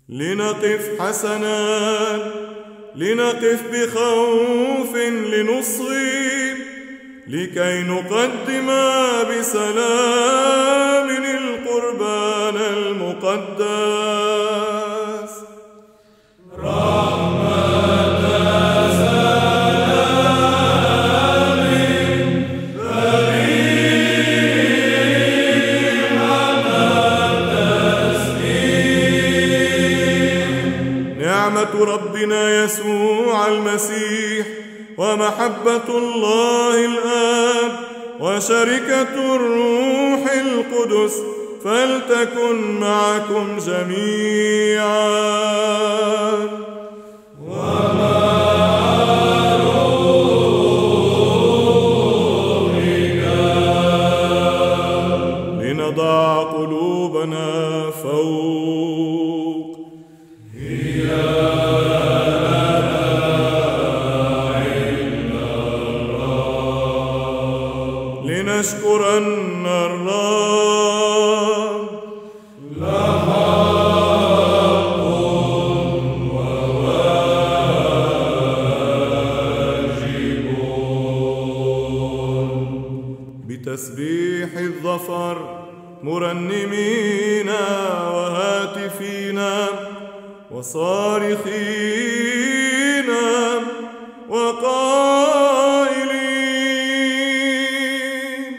لنقف حسنا، لنقف بخوف لنصغي، لكي نقدم بسلام القربان المقدس. نعمة ربنا يسوع المسيح ومحبة الله الآب وشركة الروح القدس فلتكن معكم جميعا. ومع روحك. لنضع قلوبنا فوق. لنشكرن الرب. لحق وواجب. بتسبيح الظفر مرنمين وهاتفين وصارخين وقائلين: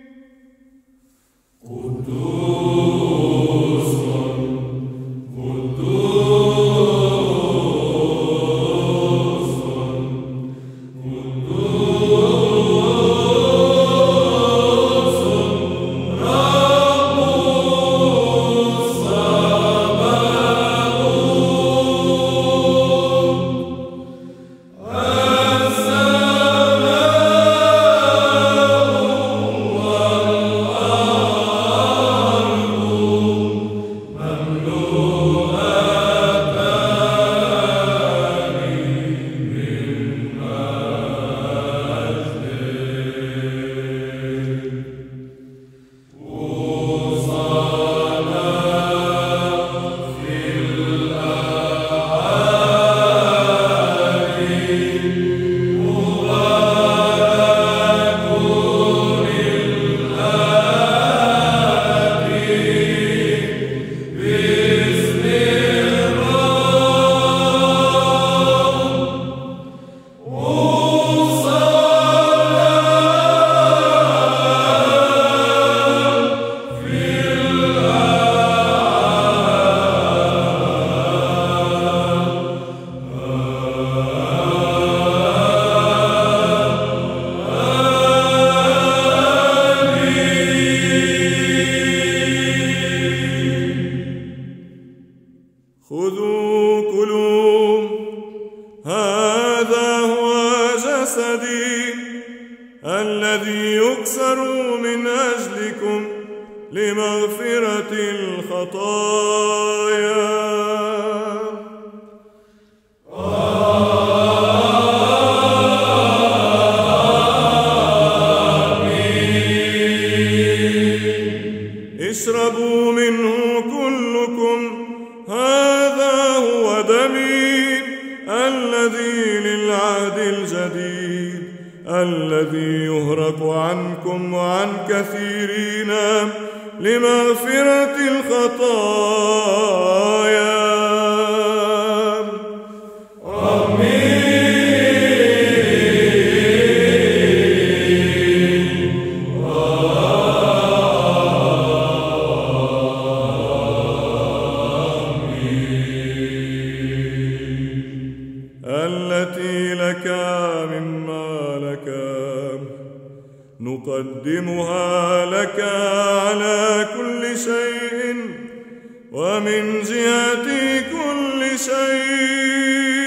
قدوس قدوس قدوس رب خذوا كلوا، هذا هو جسدي الذي يكسر من أجلكم لمغفرة الخطايا. اشربوا منه كلكم، هذا هو دمي الذي للعهد الجديد الذي يهرق عنكم وعن كثيرين لمغفرة الخطايا. التي لك مما لك نقدمها لك على كل شيء ومن جهة كل شيء